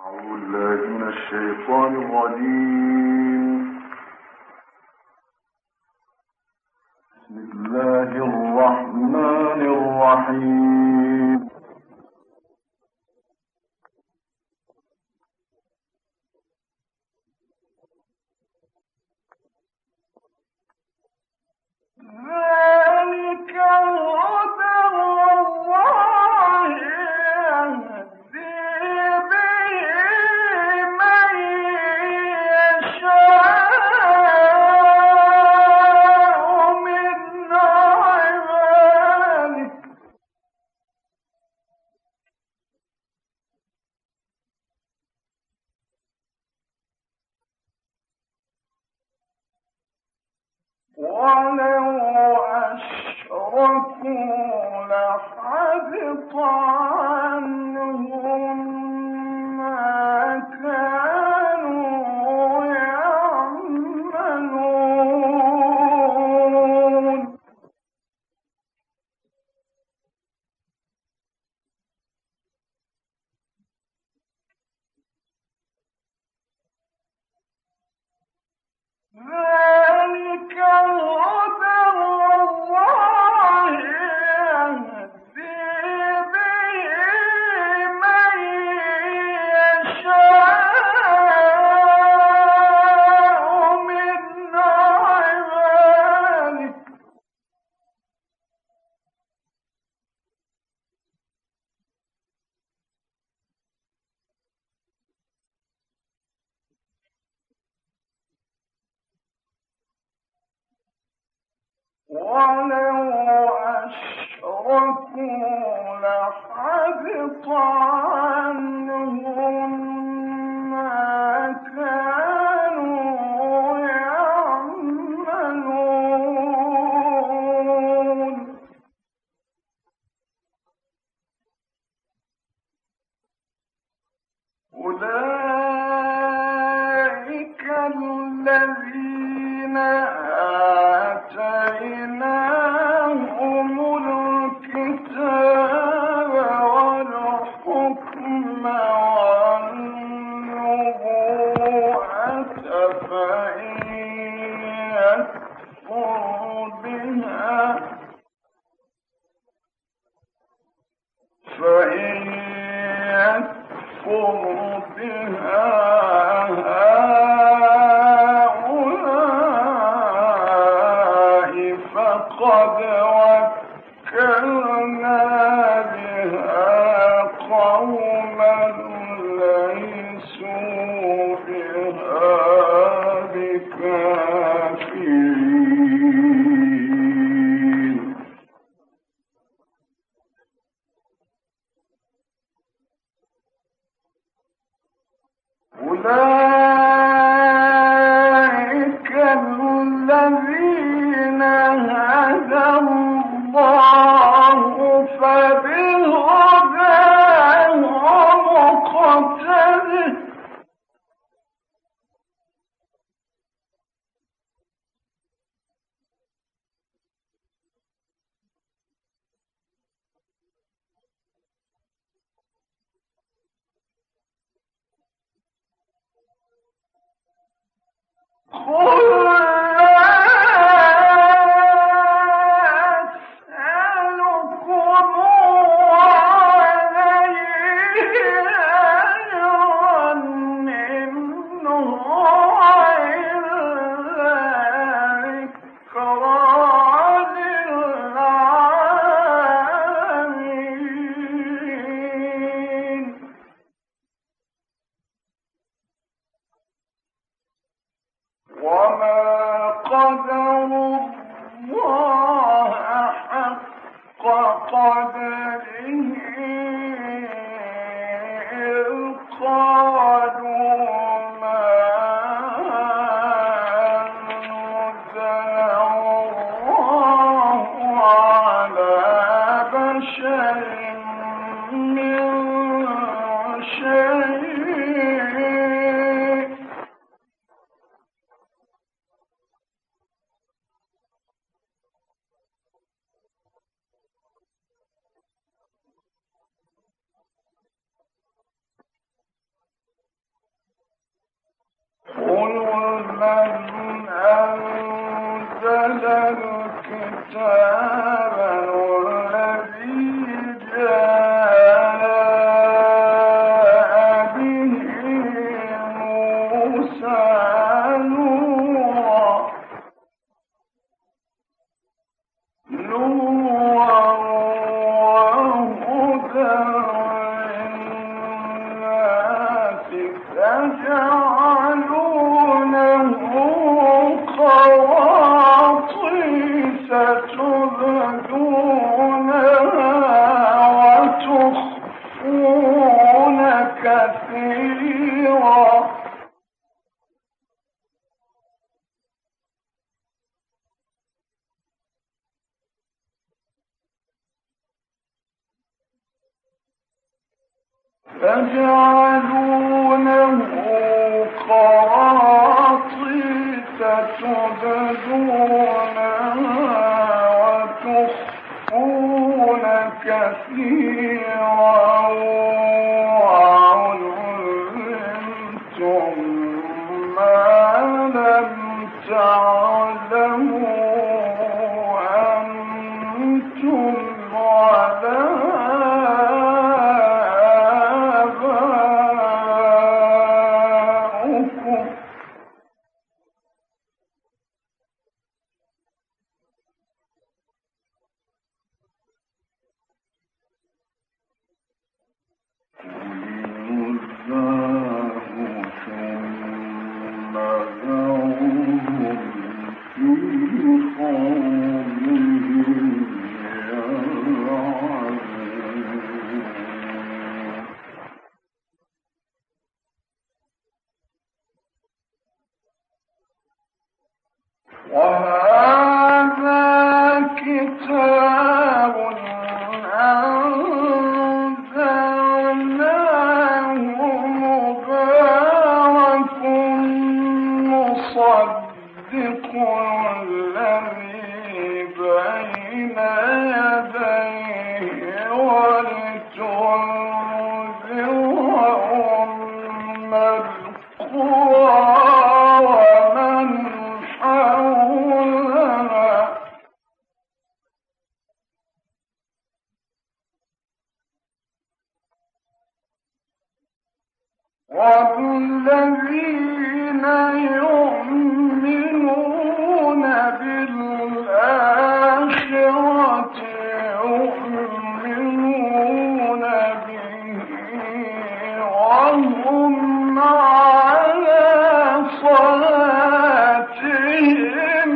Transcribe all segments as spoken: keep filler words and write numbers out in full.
الشيطان الرجيم. بسم الله الرحمن الرحيم. ذلك الهدى الله يهدي به من يشاء من عباده. ولو أشركوا لحبط عنهم ما كانوا يعملون. ذلك الهدى الله يهدي به من يشاء من عباده. ولو أشركوا لحبط عنهم ما كانوا يعملون. أولئك الذين آتيناهم الكتاب والحكم والنبوءة فإن يكفر بها فإن يكفر بها قد وكلنا بها قوما ليسوا بها بكافرين. أولئك الذين هدى الله فبهداه مقتده. وما قدروا الله حق قدره إذ قالوا ما أنزل الله على بشر من شيء. كثيرا تجعلونه قراطيس تبدونها وتخفون كثيرا وعلمتم ما لم تعلموا أنتم ولا وهذا كتاب أنزلناه مبارك مصدق الذي بين يديه ولتنذر أم القرى والذين يؤمنون بالآخرة يؤمنون به وهم على صلاتهم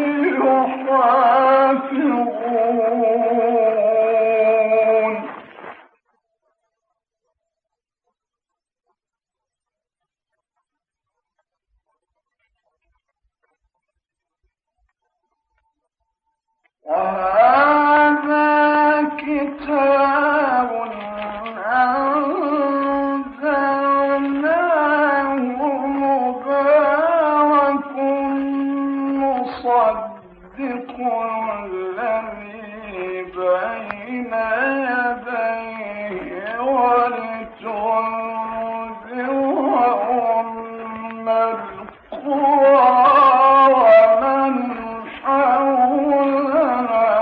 يحافظون وهذا كتاب أنزلناه مبارك مصدق الذي بين يديه ولتنذر أم القرى ومن حولها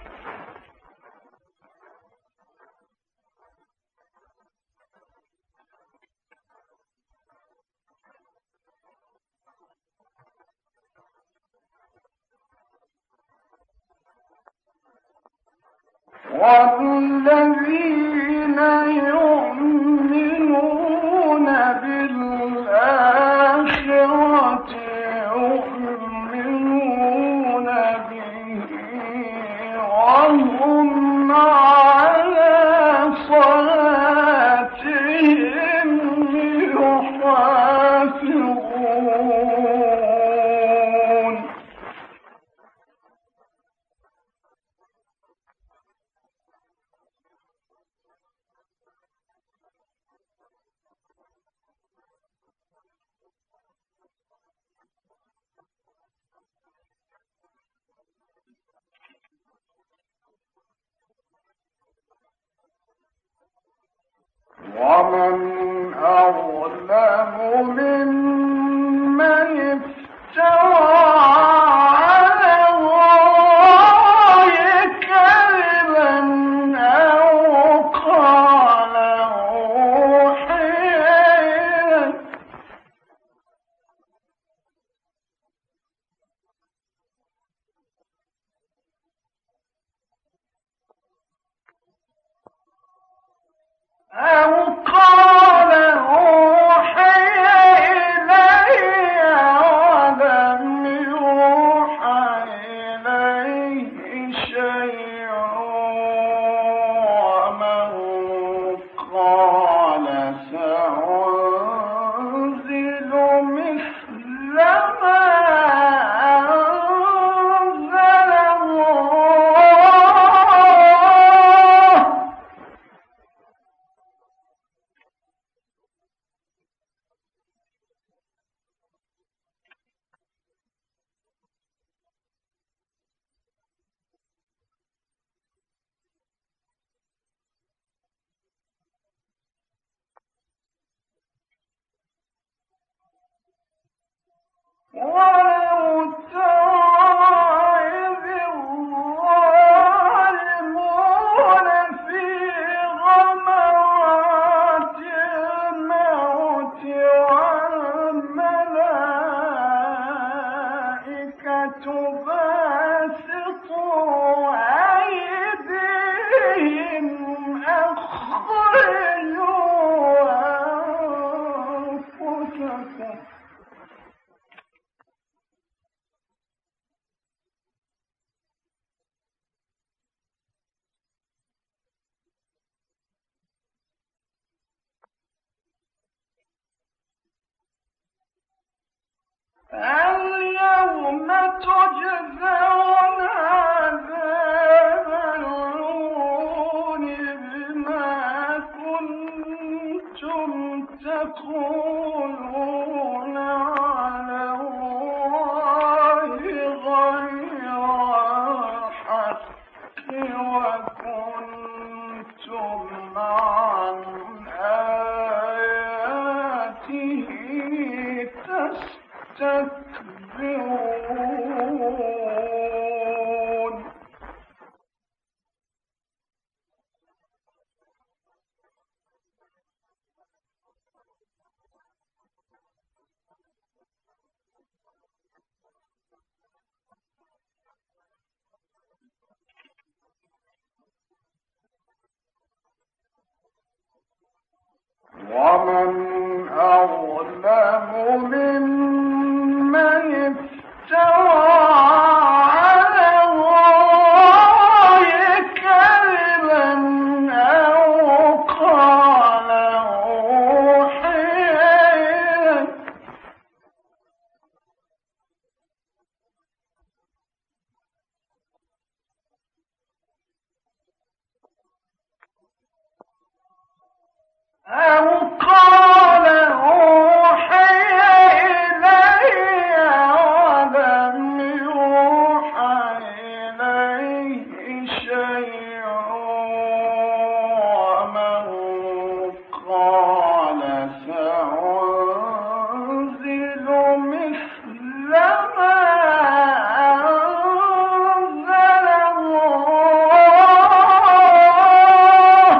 والذين يؤمنون بالآخرة يؤمنون به وهم على صلاتهم يحافظون ومن أظلم ممن افترى على الله كذبا أو قال أوحي إلي أو قال أوحي إلي ولم يوحى إليه شيء ومن قال سأ اليوم تجزون عذاب الهون بما كنتم تقولون على الله غير الحق وكنتم عن آياته تستكبرون. ومن أظلم ممن افترى على الله كذبا أو قال أوحي إلي أو قال أوحي إلي ولم يوحى إليه شيء ومن قال سأنزل مثل ما أنزل الله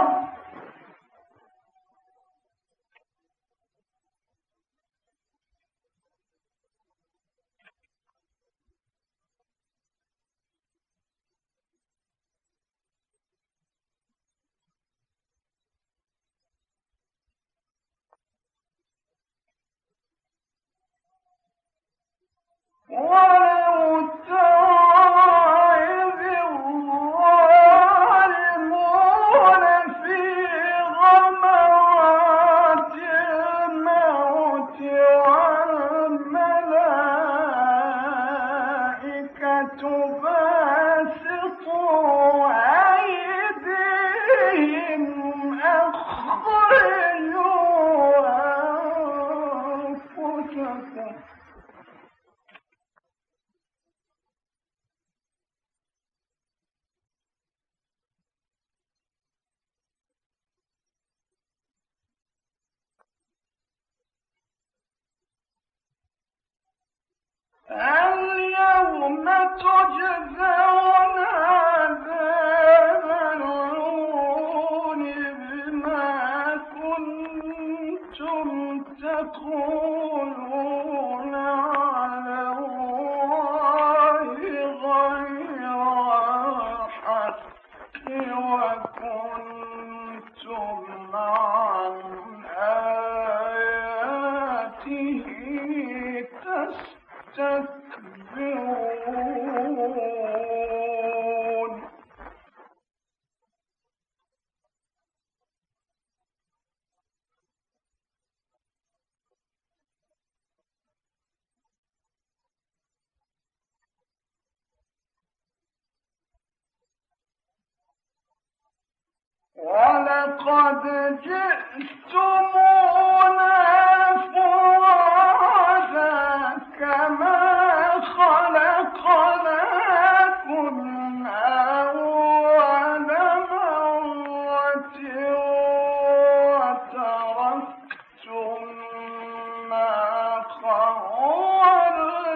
ولو ترى إذ الظالمون في غمرات الموت والملائكة باسطوا أيديهم أخرجوا أنفسكم اليوم تجزون عذاب الهون بما كنتم تقولون على الله غير الحق وكنتم عن آياته تستكبرون. ولقد جئتمونا فرادا كما خلقناكم أول مرة وتركتم ما خولناكم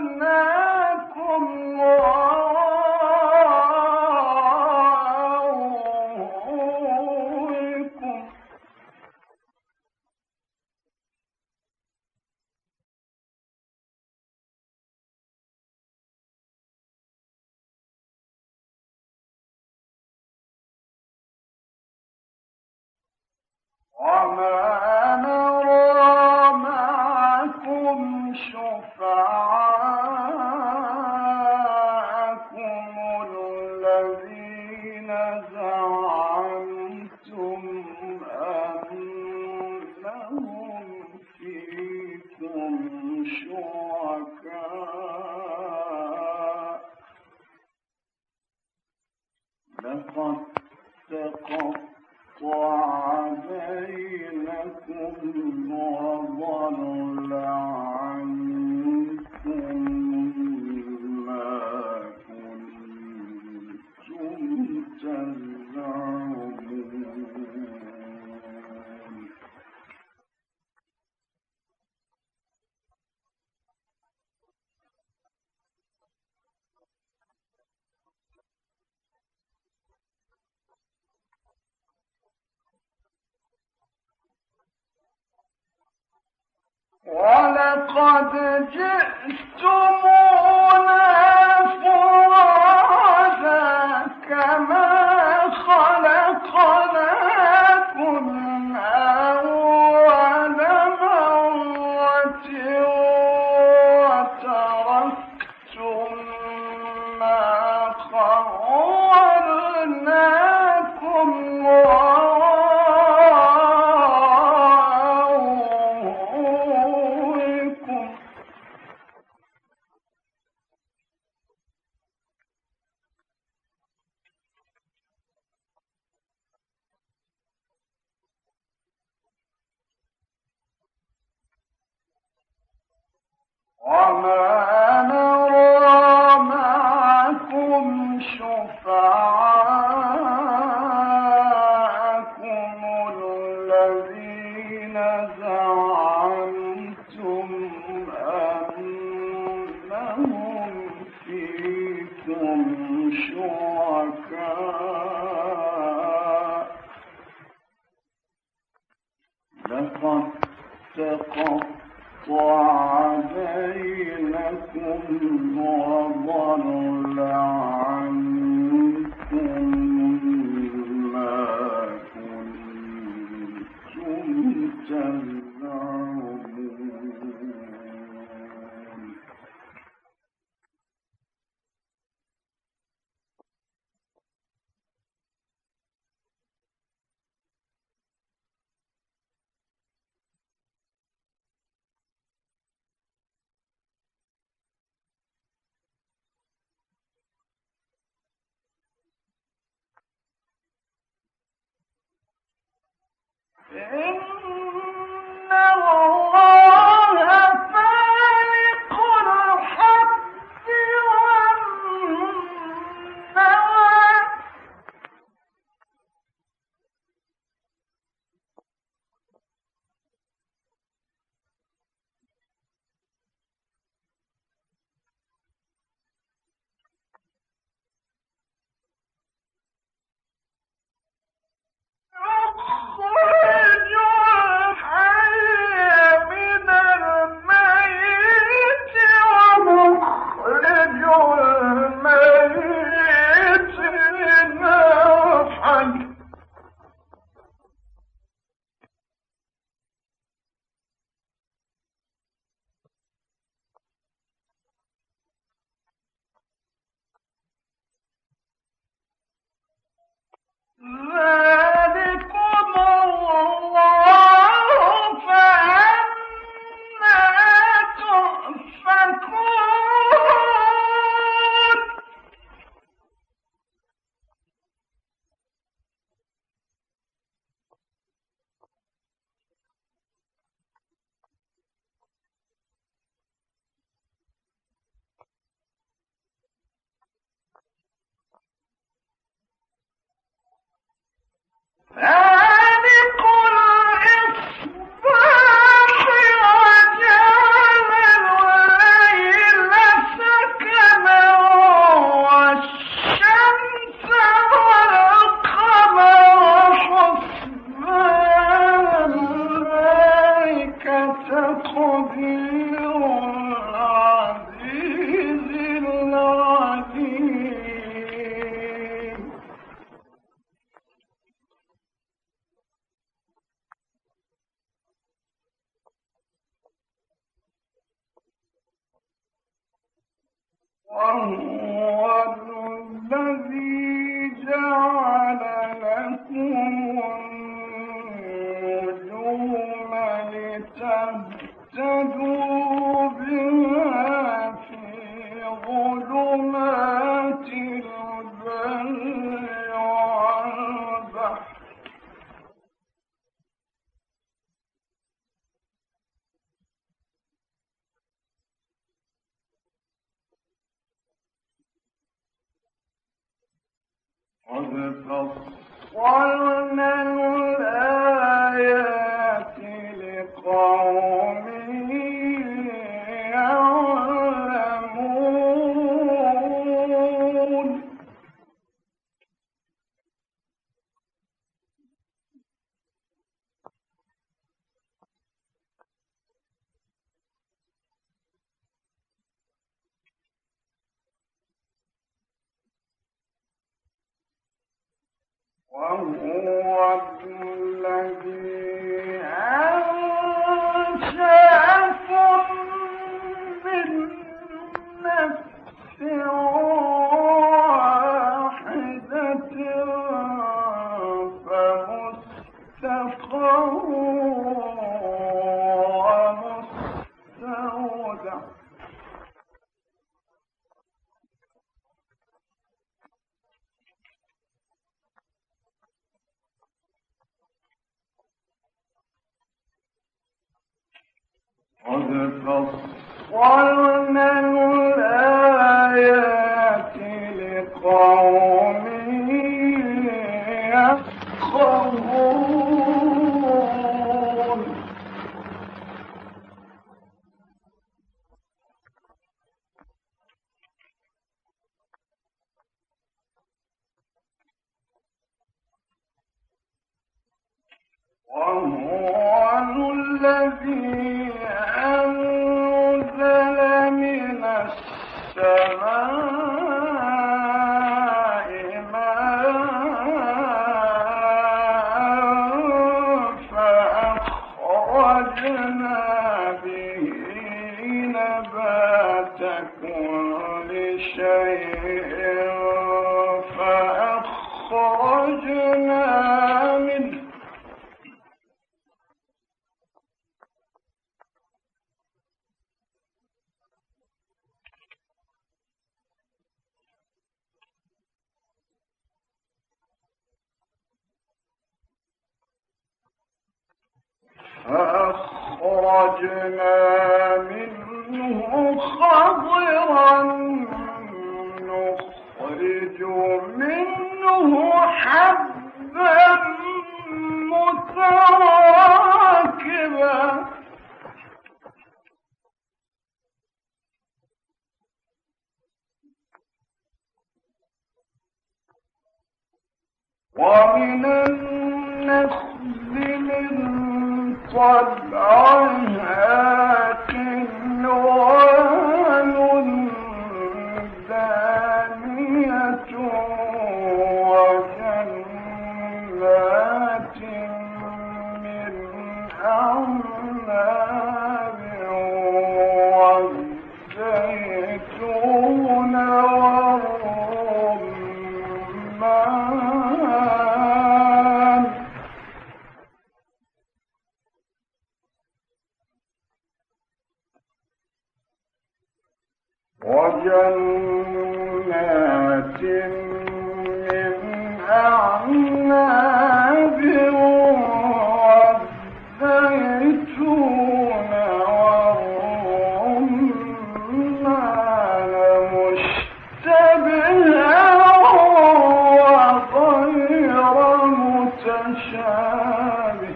ولقد جئتمونا فرادا كما خلقناكم أول مرة وتركتم ما خولناكم وما نرى معكم شفعاءكم الذين زعمتم أنهم فيكم شركاء لقد تقطع بينكم وضل عنكم ما كنتم تزعمون إن الله فالق الحب والنوى يخرج الحي من الميت ومخرج الميت من الحي ذلكم الله فأنى تؤفكون ذلك الإصباح وجعل الليل سكنا والشمس والقمر حسبانا ذلك تقدير العزيز العليم وهو الذي أنشأكم من نفس واحدة فمستقر ومستودع قد فصلنا الآيات لقوم يفقهون وهو الذي أنزل من السماء ماء فأخرجنا به نبات كل شيء فأخرجنا منه فأخرجنا منه خضرا نخرج منه حبا متراكبا ومن النخل من طلعها كنوان دانية وجنات من أعناب والزيتون والرمان وجنات من أعناب والزيتون والرمان مشتبها وغير متشابه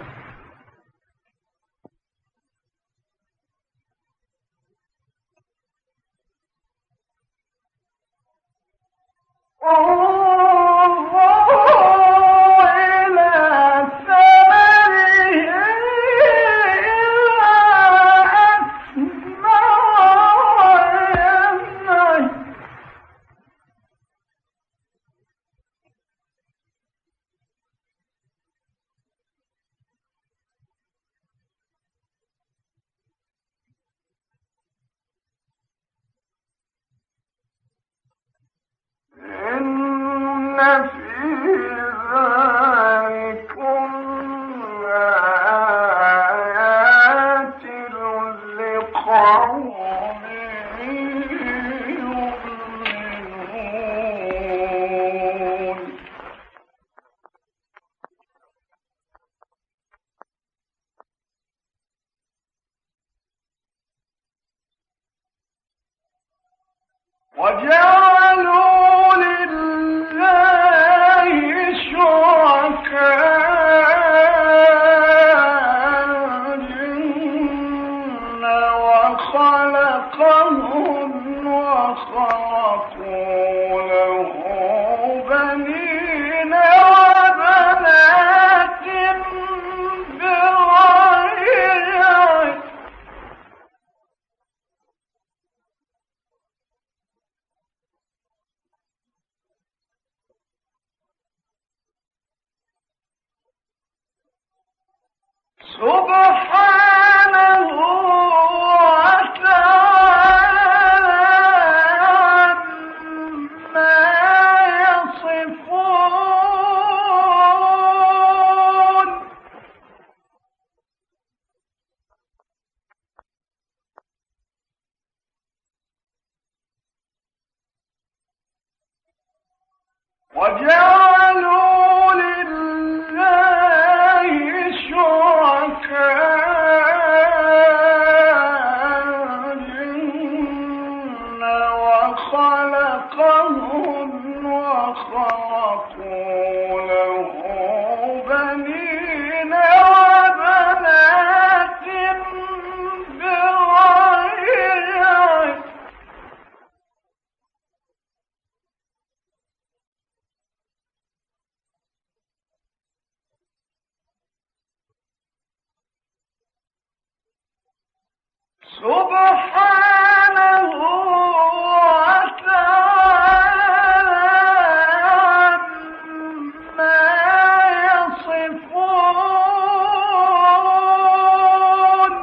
انظروا إلى ثمره إذا أثمر وينعم وجعلوا لله شركاء الجن وخلقهم وخرقوا له بنين وبنات بغير علم سبحانه وتعالى عما يصفون وجعلوا لله شركاء الجن وخلقهم وخرقوا له بنين وبنات بغير علم سبحانه وتعالى عما يصفون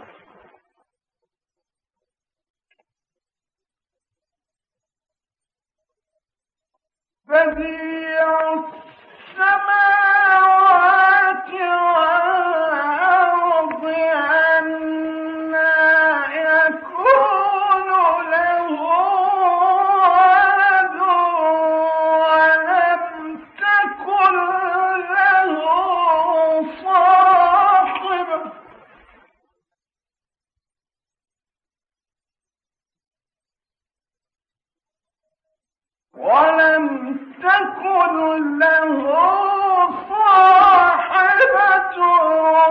بديع السماوات والأرض أنى يكون له ولد ولم تكن له صاحبة ولم تكن له صاحبة